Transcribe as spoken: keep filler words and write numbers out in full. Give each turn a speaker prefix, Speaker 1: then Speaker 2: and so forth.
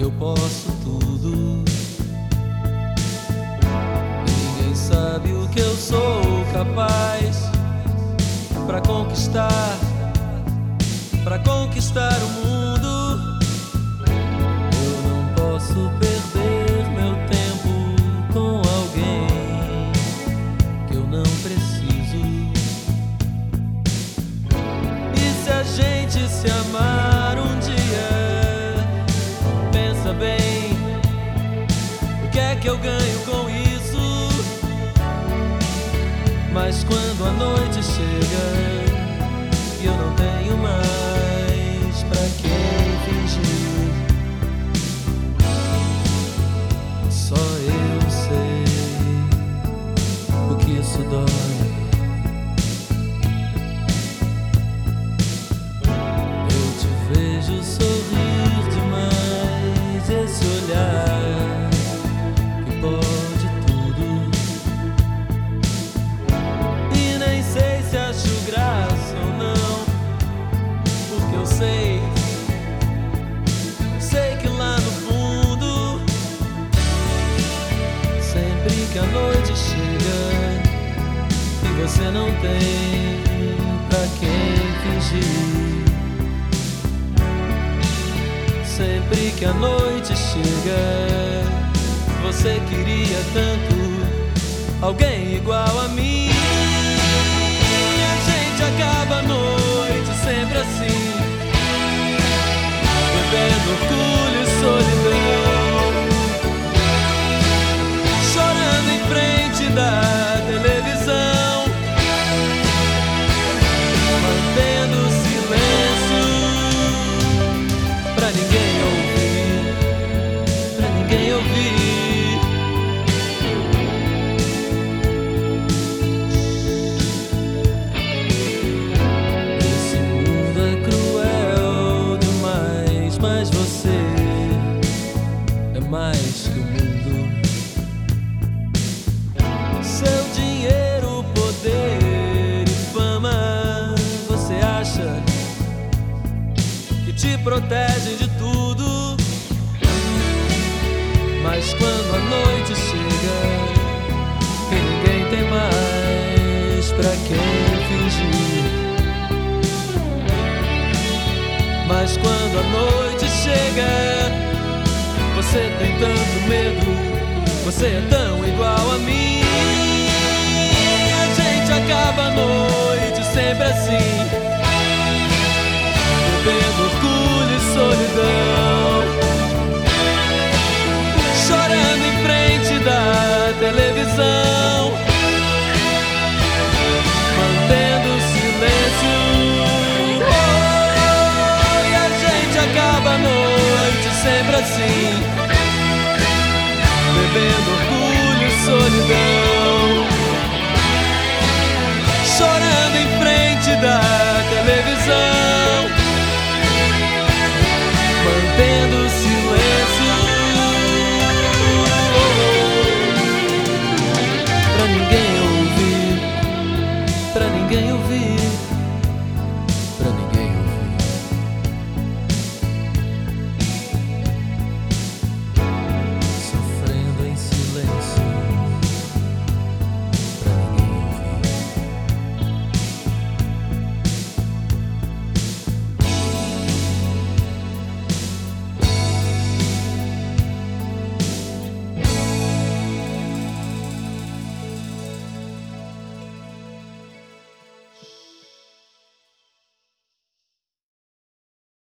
Speaker 1: eu posso tudo. Ninguém sabe o que eu sou capaz pra conquistar, pra conquistar o mundo. Eu não posso perder meu tempo com alguém que eu não preciso. E se a gente se amar um dia, pensa bem, o que é que eu ganho com isso? Mas quando a noite chega e eu não tenho mais pra quem fingir, só eu sei o que isso dói. Eu te vejo sorrir demais, esse olhar que pode tudo. E nem sei se acho graça ou não, porque eu sei, sei que lá no fundo, sempre que a noite chega e você não tem pra quem fingir, sempre que a noite chega, você queria tanto alguém igual a mim. E a gente acaba a noite sempre assim, bebendo orgulho e solidão, chorando em frente da televisão, mantendo silêncio pra ninguém ouvir, pra ninguém ouvir. Esse mundo é cruel demais, mas você é mais que o mundo. Seu dinheiro, poder e fama, você acha que te protegem de tudo. Mas quando a noite chega e ninguém tem mais pra quem fingir, mas quando a noite chega, você tem tanto medo, você é tão igual a mim. A gente acaba a noite sempre assim, bebendo orgulho e solidão,